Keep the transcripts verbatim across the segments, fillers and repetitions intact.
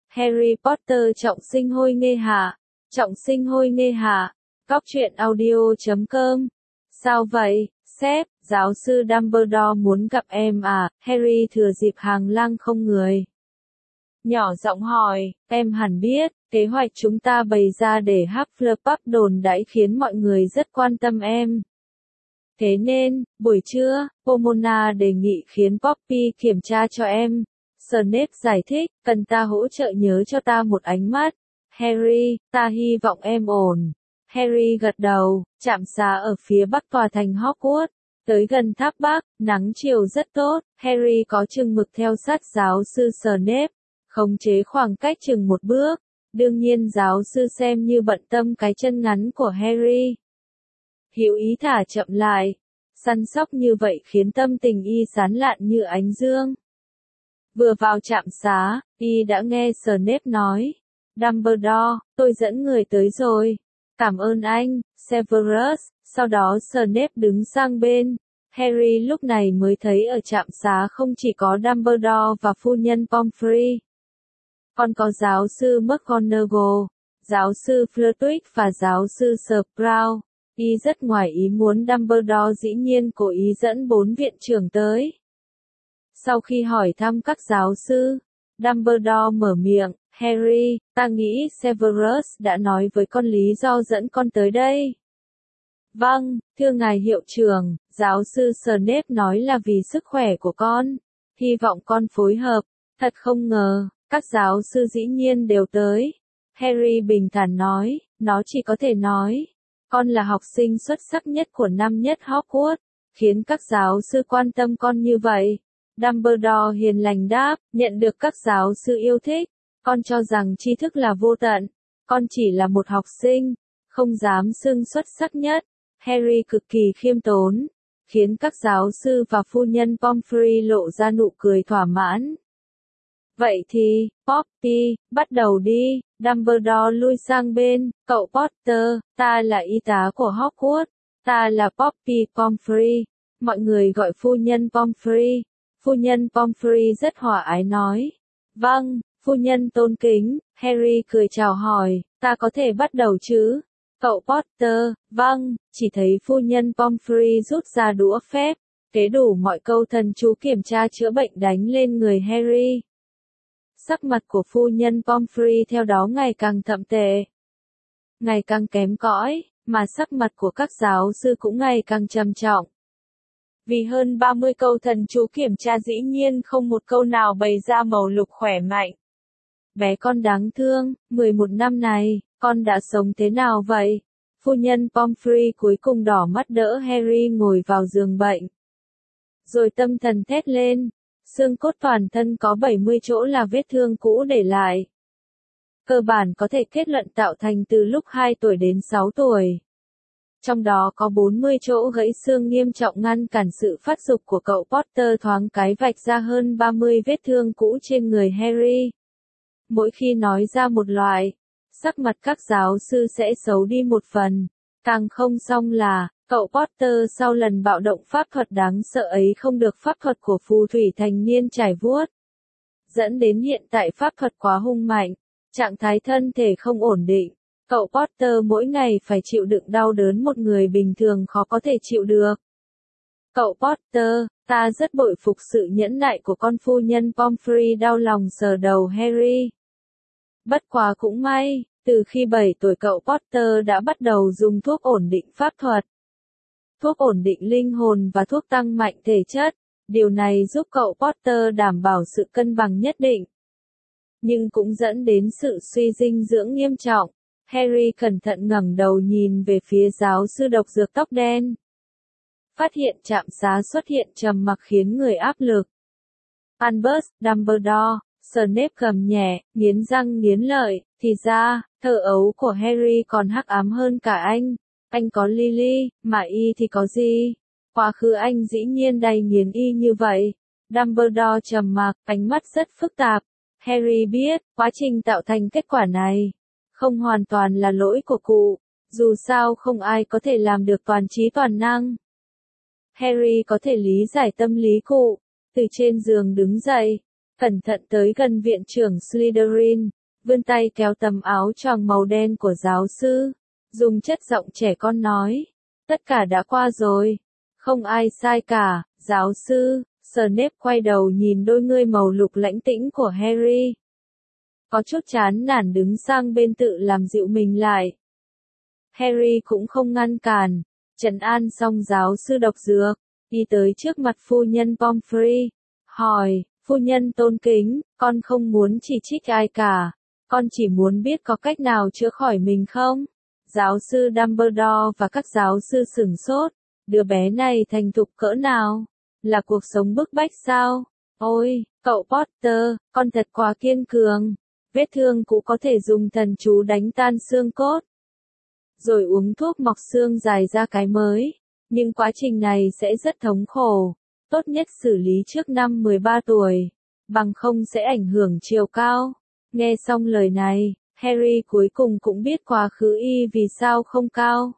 Harry Potter trọng sinh hôi nghê hạ. Trọng sinh hôi nghê hạ. Góc truyện audio chấm com. Sao vậy, sếp, giáo sư Dumbledore muốn gặp em à? Harry thừa dịp hàng lang không người. Nhỏ giọng hỏi, em hẳn biết, kế hoạch chúng ta bày ra để Hufflepuff đồn đãi khiến mọi người rất quan tâm em. Thế nên, buổi trưa, Pomona đề nghị khiến Poppy kiểm tra cho em. Snape giải thích, cần ta hỗ trợ nhớ cho ta một ánh mắt. Harry, ta hy vọng em ổn. Harry gật đầu, trạm xá ở phía bắc tòa thành Hogwarts. Tới gần tháp Bắc, nắng chiều rất tốt, Harry có chừng mực theo sát giáo sư Snape, khống chế khoảng cách chừng một bước. Đương nhiên giáo sư xem như bận tâm cái chân ngắn của Harry. Hiểu ý thả chậm lại, săn sóc như vậy khiến tâm tình y sán lạn như ánh dương. Vừa vào trạm xá, y đã nghe Snape nói, Dumbledore, tôi dẫn người tới rồi. Cảm ơn anh, Severus. Sau đó Snape đứng sang bên. Harry lúc này mới thấy ở trạm xá không chỉ có Dumbledore và phu nhân Pomfrey, còn có giáo sư McGonagall, giáo sư Flitwick và giáo sư Sprout. Y rất ngoài ý muốn Dumbledore dĩ nhiên cố ý dẫn bốn viện trưởng tới. Sau khi hỏi thăm các giáo sư, Dumbledore mở miệng, Harry, ta nghĩ Severus đã nói với con lý do dẫn con tới đây. Vâng, thưa ngài hiệu trưởng, giáo sư Snape nói là vì sức khỏe của con. Hy vọng con phối hợp. Thật không ngờ, các giáo sư dĩ nhiên đều tới. Harry bình thản nói, nó chỉ có thể nói. Con là học sinh xuất sắc nhất của năm nhất Hogwarts, khiến các giáo sư quan tâm con như vậy. Dumbledore hiền lành đáp, nhận được các giáo sư yêu thích. Con cho rằng tri thức là vô tận. Con chỉ là một học sinh, không dám xưng xuất sắc nhất. Harry cực kỳ khiêm tốn, khiến các giáo sư và phu nhân Pomfrey lộ ra nụ cười thỏa mãn. Vậy thì, Poppy, bắt đầu đi. Dumbledore lui sang bên, cậu Potter, ta là y tá của Hogwarts, ta là Poppy Pomfrey. Mọi người gọi phu nhân Pomfrey. Phu nhân Pomfrey rất hòa ái nói. Vâng, phu nhân tôn kính. Harry cười chào hỏi, ta có thể bắt đầu chứ? Cậu Potter, vâng, chỉ thấy phu nhân Pomfrey rút ra đũa phép, kế đủ mọi câu thần chú kiểm tra chữa bệnh đánh lên người Harry. Sắc mặt của phu nhân Pomfrey theo đó ngày càng thậm tệ, ngày càng kém cỏi, mà sắc mặt của các giáo sư cũng ngày càng trầm trọng. Vì hơn ba mươi câu thần chú kiểm tra dĩ nhiên không một câu nào bày ra màu lục khỏe mạnh. Bé con đáng thương, mười một năm này, con đã sống thế nào vậy? Phu nhân Pomfrey cuối cùng đỏ mắt đỡ Harry ngồi vào giường bệnh. Rồi tâm thần thét lên, xương cốt toàn thân có bảy mươi chỗ là vết thương cũ để lại. Cơ bản có thể kết luận tạo thành từ lúc hai tuổi đến sáu tuổi. Trong đó có bốn mươi chỗ gãy xương nghiêm trọng ngăn cản sự phát dục của cậu Potter, thoáng cái vạch ra hơn ba mươi vết thương cũ trên người Harry. Mỗi khi nói ra một loại, sắc mặt các giáo sư sẽ xấu đi một phần. Càng không xong là, cậu Potter sau lần bạo động pháp thuật đáng sợ ấy không được pháp thuật của phù thủy thành niên trải vuốt, dẫn đến hiện tại pháp thuật quá hung mạnh, trạng thái thân thể không ổn định. Cậu Potter mỗi ngày phải chịu đựng đau đớn một người bình thường khó có thể chịu được. Cậu Potter, ta rất bội phục sự nhẫn nại của con phu nhân Pomfrey đau lòng sờ đầu Harry. Bất quá cũng may, từ khi bảy tuổi cậu Potter đã bắt đầu dùng thuốc ổn định pháp thuật, thuốc ổn định linh hồn và thuốc tăng mạnh thể chất. Điều này giúp cậu Potter đảm bảo sự cân bằng nhất định, nhưng cũng dẫn đến sự suy dinh dưỡng nghiêm trọng. Harry cẩn thận ngẩng đầu nhìn về phía giáo sư độc dược tóc đen. Phát hiện trạm xá xuất hiện trầm mặc khiến người áp lực. Albus Dumbledore, Snape gầm nhẹ, nghiến răng nghiến lợi, thì ra, thơ ấu của Harry còn hắc ám hơn cả anh. Anh có Lily, mà y thì có gì? Quá khứ anh dĩ nhiên đầy nghiến y như vậy. Dumbledore trầm mặc, ánh mắt rất phức tạp. Harry biết, quá trình tạo thành kết quả này không hoàn toàn là lỗi của cụ, dù sao không ai có thể làm được toàn trí toàn năng. Harry có thể lý giải tâm lý cụ, từ trên giường đứng dậy, cẩn thận tới gần viện trưởng Slytherin, vươn tay kéo tấm áo choàng màu đen của giáo sư, dùng chất giọng trẻ con nói, tất cả đã qua rồi, không ai sai cả, giáo sư. Snape quay đầu nhìn đôi ngươi màu lục lãnh tĩnh của Harry. Có chút chán nản đứng sang bên tự làm dịu mình lại. Harry cũng không ngăn cản, trấn an xong giáo sư độc dược, đi tới trước mặt phu nhân Pomfrey, hỏi, phu nhân tôn kính, con không muốn chỉ trích ai cả, con chỉ muốn biết có cách nào chữa khỏi mình không? Giáo sư Dumbledore và các giáo sư sửng sốt, đứa bé này thành thục cỡ nào? Là cuộc sống bức bách sao? Ôi, cậu Potter, con thật quá kiên cường. Vết thương cũ có thể dùng thần chú đánh tan xương cốt. Rồi uống thuốc mọc xương dài ra cái mới. Nhưng quá trình này sẽ rất thống khổ. Tốt nhất xử lý trước năm mười ba tuổi. Bằng không sẽ ảnh hưởng chiều cao. Nghe xong lời này, Harry cuối cùng cũng biết quá khứ y vì sao không cao.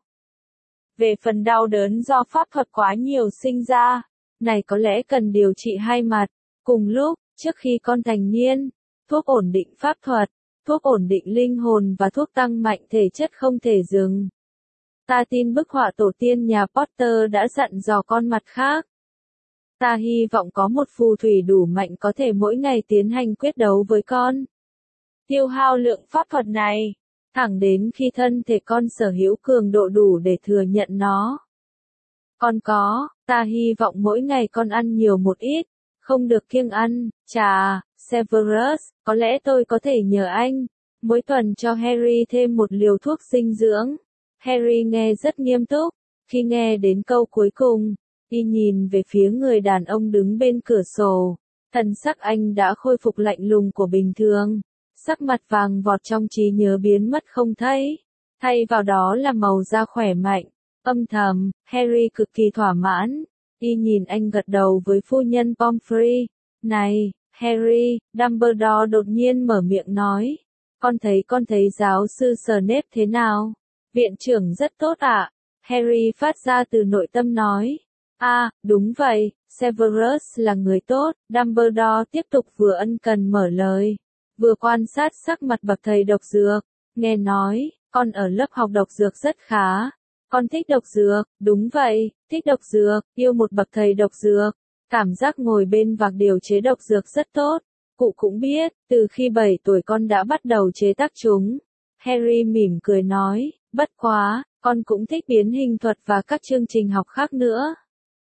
Về phần đau đớn do pháp thuật quá nhiều sinh ra, này có lẽ cần điều trị hai mặt. Cùng lúc, trước khi con thành niên, thuốc ổn định pháp thuật, thuốc ổn định linh hồn và thuốc tăng mạnh thể chất không thể dừng. Ta tin bức họa tổ tiên nhà Potter đã dặn dò con mặt khác. Ta hy vọng có một phù thủy đủ mạnh có thể mỗi ngày tiến hành quyết đấu với con. Tiêu hao lượng pháp thuật này, thẳng đến khi thân thể con sở hữu cường độ đủ để thừa nhận nó. Con có, ta hy vọng mỗi ngày con ăn nhiều một ít, không được kiêng ăn. Chà, Severus, có lẽ tôi có thể nhờ anh, mỗi tuần cho Harry thêm một liều thuốc dinh dưỡng. Harry nghe rất nghiêm túc, khi nghe đến câu cuối cùng, y nhìn về phía người đàn ông đứng bên cửa sổ, thần sắc anh đã khôi phục lạnh lùng của bình thường, sắc mặt vàng vọt trong trí nhớ biến mất không thấy, thay vào đó là màu da khỏe mạnh. Âm thầm, Harry cực kỳ thỏa mãn, y nhìn anh gật đầu với phu nhân Pomfrey. Này, Harry, Dumbledore đột nhiên mở miệng nói, con thấy con thấy giáo sư Snape thế nào? Viện trưởng rất tốt ạ. Harry phát ra từ nội tâm nói. À, đúng vậy, Severus là người tốt. Dumbledore tiếp tục vừa ân cần mở lời, vừa quan sát sắc mặt bậc thầy độc dược. Nghe nói, con ở lớp học độc dược rất khá. Con thích độc dược, đúng vậy, thích độc dược, yêu một bậc thầy độc dược. Cảm giác ngồi bên vạc điều chế độc dược rất tốt. Cụ cũng biết, từ khi bảy tuổi con đã bắt đầu chế tác chúng. Harry mỉm cười nói, bất quá, con cũng thích biến hình thuật và các chương trình học khác nữa.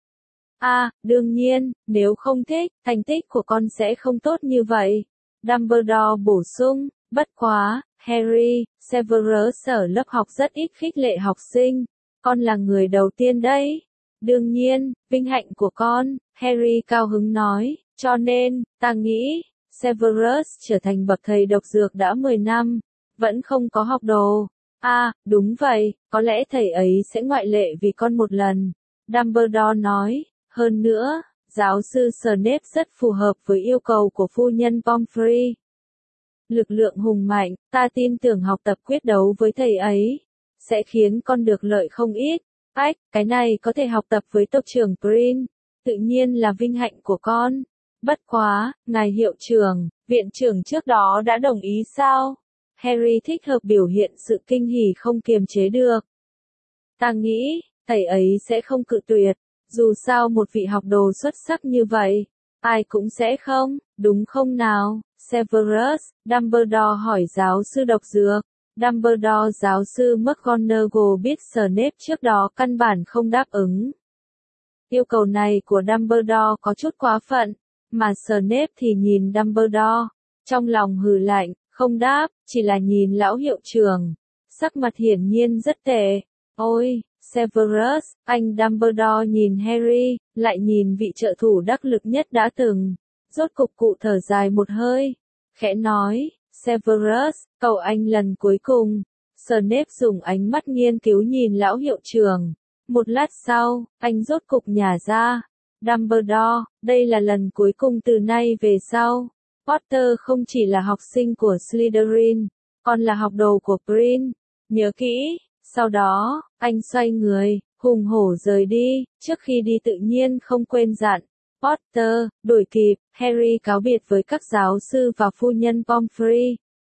À, đương nhiên, nếu không thích, thành tích của con sẽ không tốt như vậy. Dumbledore bổ sung, bất quá, Harry, Severus ở lớp học rất ít khích lệ học sinh. Con là người đầu tiên đấy. Đương nhiên, vinh hạnh của con, Harry cao hứng nói, cho nên, ta nghĩ, Severus trở thành bậc thầy độc dược đã mười năm, vẫn không có học đồ. À, đúng vậy, có lẽ thầy ấy sẽ ngoại lệ vì con một lần. Dumbledore nói, hơn nữa, giáo sư Snape rất phù hợp với yêu cầu của phu nhân Pomfrey. Lực lượng hùng mạnh, ta tin tưởng học tập quyết đấu với thầy ấy, sẽ khiến con được lợi không ít. Ách, cái này có thể học tập với tộc trưởng Green, tự nhiên là vinh hạnh của con. Bất quá, ngài hiệu trưởng, viện trưởng trước đó đã đồng ý sao? Harry thích hợp biểu hiện sự kinh hỉ không kiềm chế được. Ta nghĩ, thầy ấy sẽ không cự tuyệt, dù sao một vị học đồ xuất sắc như vậy, ai cũng sẽ không, đúng không nào? Severus, Dumbledore hỏi giáo sư độc dược. Dumbledore giáo sư McGonagall biết Snape trước đó căn bản không đáp ứng. Yêu cầu này của Dumbledore có chút quá phận, mà Snape thì nhìn Dumbledore, trong lòng hừ lạnh, không đáp, chỉ là nhìn lão hiệu trưởng, sắc mặt hiển nhiên rất tệ. Ôi, Severus, anh Dumbledore nhìn Harry, lại nhìn vị trợ thủ đắc lực nhất đã từng, rốt cục cụ thở dài một hơi, khẽ nói, Severus, cầu anh lần cuối cùng. Snape dùng ánh mắt nghiên cứu nhìn lão hiệu trưởng. Một lát sau, anh rốt cục nhả ra. Dumbledore, đây là lần cuối cùng từ nay về sau. Potter không chỉ là học sinh của Slytherin, còn là học đồ của Green. Nhớ kỹ. Sau đó, anh xoay người, hùng hổ rời đi, trước khi đi tự nhiên không quên dặn. Potter, đuổi kịp, Harry cáo biệt với các giáo sư và phu nhân Pomfrey.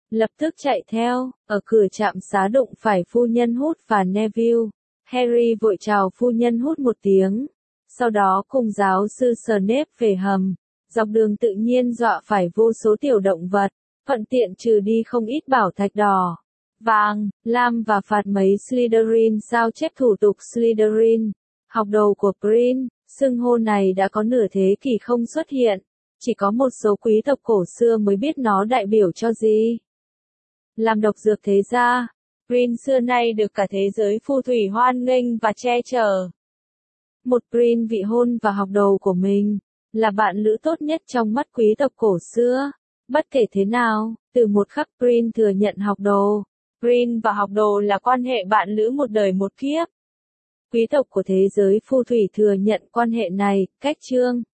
lập tức chạy theo, ở cửa trạm xá đụng phải phu nhân Hút và Neville. Harry vội chào phu nhân Hút một tiếng, sau đó cùng giáo sư Snape về hầm. Dọc đường tự nhiên dọa phải vô số tiểu động vật, thuận tiện trừ đi không ít bảo thạch đỏ, vàng, lam và phạt mấy Slytherin sao chép thủ tục Slytherin. Học đồ của Prin, xưng hô này đã có nửa thế kỷ không xuất hiện, chỉ có một số quý tộc cổ xưa mới biết nó đại biểu cho gì. Làm độc dược thế gia, Prin xưa nay được cả thế giới phù thủy hoan nghênh và che chở. Một Prin vị hôn và học đồ của mình, là bạn lữ tốt nhất trong mắt quý tộc cổ xưa. Bất kể thế nào, từ một khắc Prin thừa nhận học đồ, Prin và học đồ là quan hệ bạn lữ một đời một kiếp. Quý tộc của thế giới phù thủy thừa nhận quan hệ này, cách chương.